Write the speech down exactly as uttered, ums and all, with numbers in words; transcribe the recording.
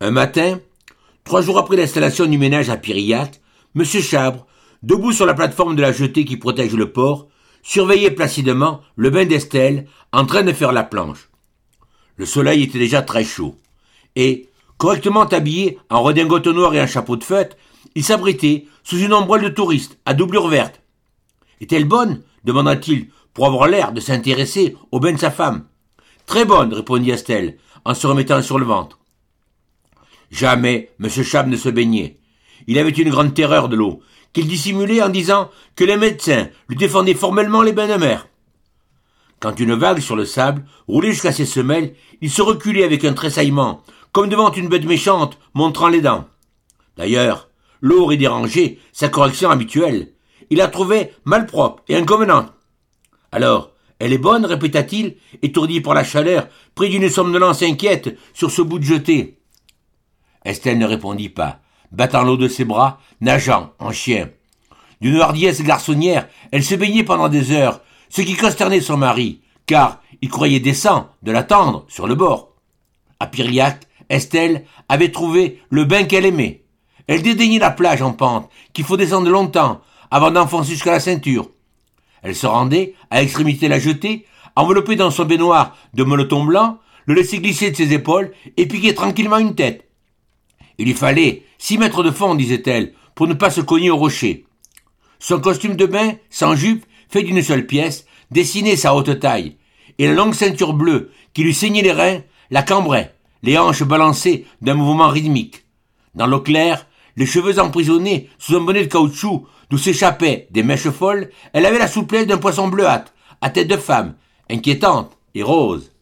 Un matin, trois jours après l'installation du ménage à Piriac, M. Chabre, debout sur la plateforme de la jetée qui protège le port, surveillait placidement le bain d'Estelle en train de faire la planche. Le soleil était déjà très chaud, et, correctement habillé en redingote noire et un chapeau de feutre, il s'abritait sous une ombrelle de touriste à doublure verte. « Est-elle bonne ?» demanda-t-il, pour avoir l'air de s'intéresser au bain de sa femme. « Très bonne, » répondit Estelle, en se remettant sur le ventre. Jamais M. Chabre ne se baignait. Il avait une grande terreur de l'eau, qu'il dissimulait en disant que les médecins lui défendaient formellement les bains de mer. Quand une vague sur le sable roulait jusqu'à ses semelles, il se reculait avec un tressaillement, comme devant une bête méchante montrant les dents. D'ailleurs, l'eau aurait dérangé sa correction habituelle. Il la trouvait malpropre et inconvenante. « Alors, elle est bonne ?» répéta-t-il, étourdi par la chaleur, pris d'une somnolence inquiète sur ce bout de jetée. Estelle ne répondit pas, battant l'eau de ses bras, nageant en chien. D'une hardiesse garçonnière, elle se baignait pendant des heures, ce qui consternait son mari, car il croyait décent de l'attendre sur le bord. À Piriac, Estelle avait trouvé le bain qu'elle aimait. Elle dédaignait la plage en pente, qu'il faut descendre longtemps, avant d'enfoncer jusqu'à la ceinture. Elle se rendait à l'extrémité de la jetée, enveloppée dans son baignoire de molleton blanc, le laissait glisser de ses épaules et piquait tranquillement une tête. Il lui fallait six mètres de fond, disait-elle, pour ne pas se cogner au rocher. Son costume de bain, sans jupe, fait d'une seule pièce, dessinait sa haute taille, et la longue ceinture bleue qui lui saignait les reins la cambrait, les hanches balancées d'un mouvement rythmique. Dans l'eau claire, les cheveux emprisonnés sous un bonnet de caoutchouc d'où s'échappaient des mèches folles, elle avait la souplesse d'un poisson bleuâtre, à tête de femme, inquiétante et rose.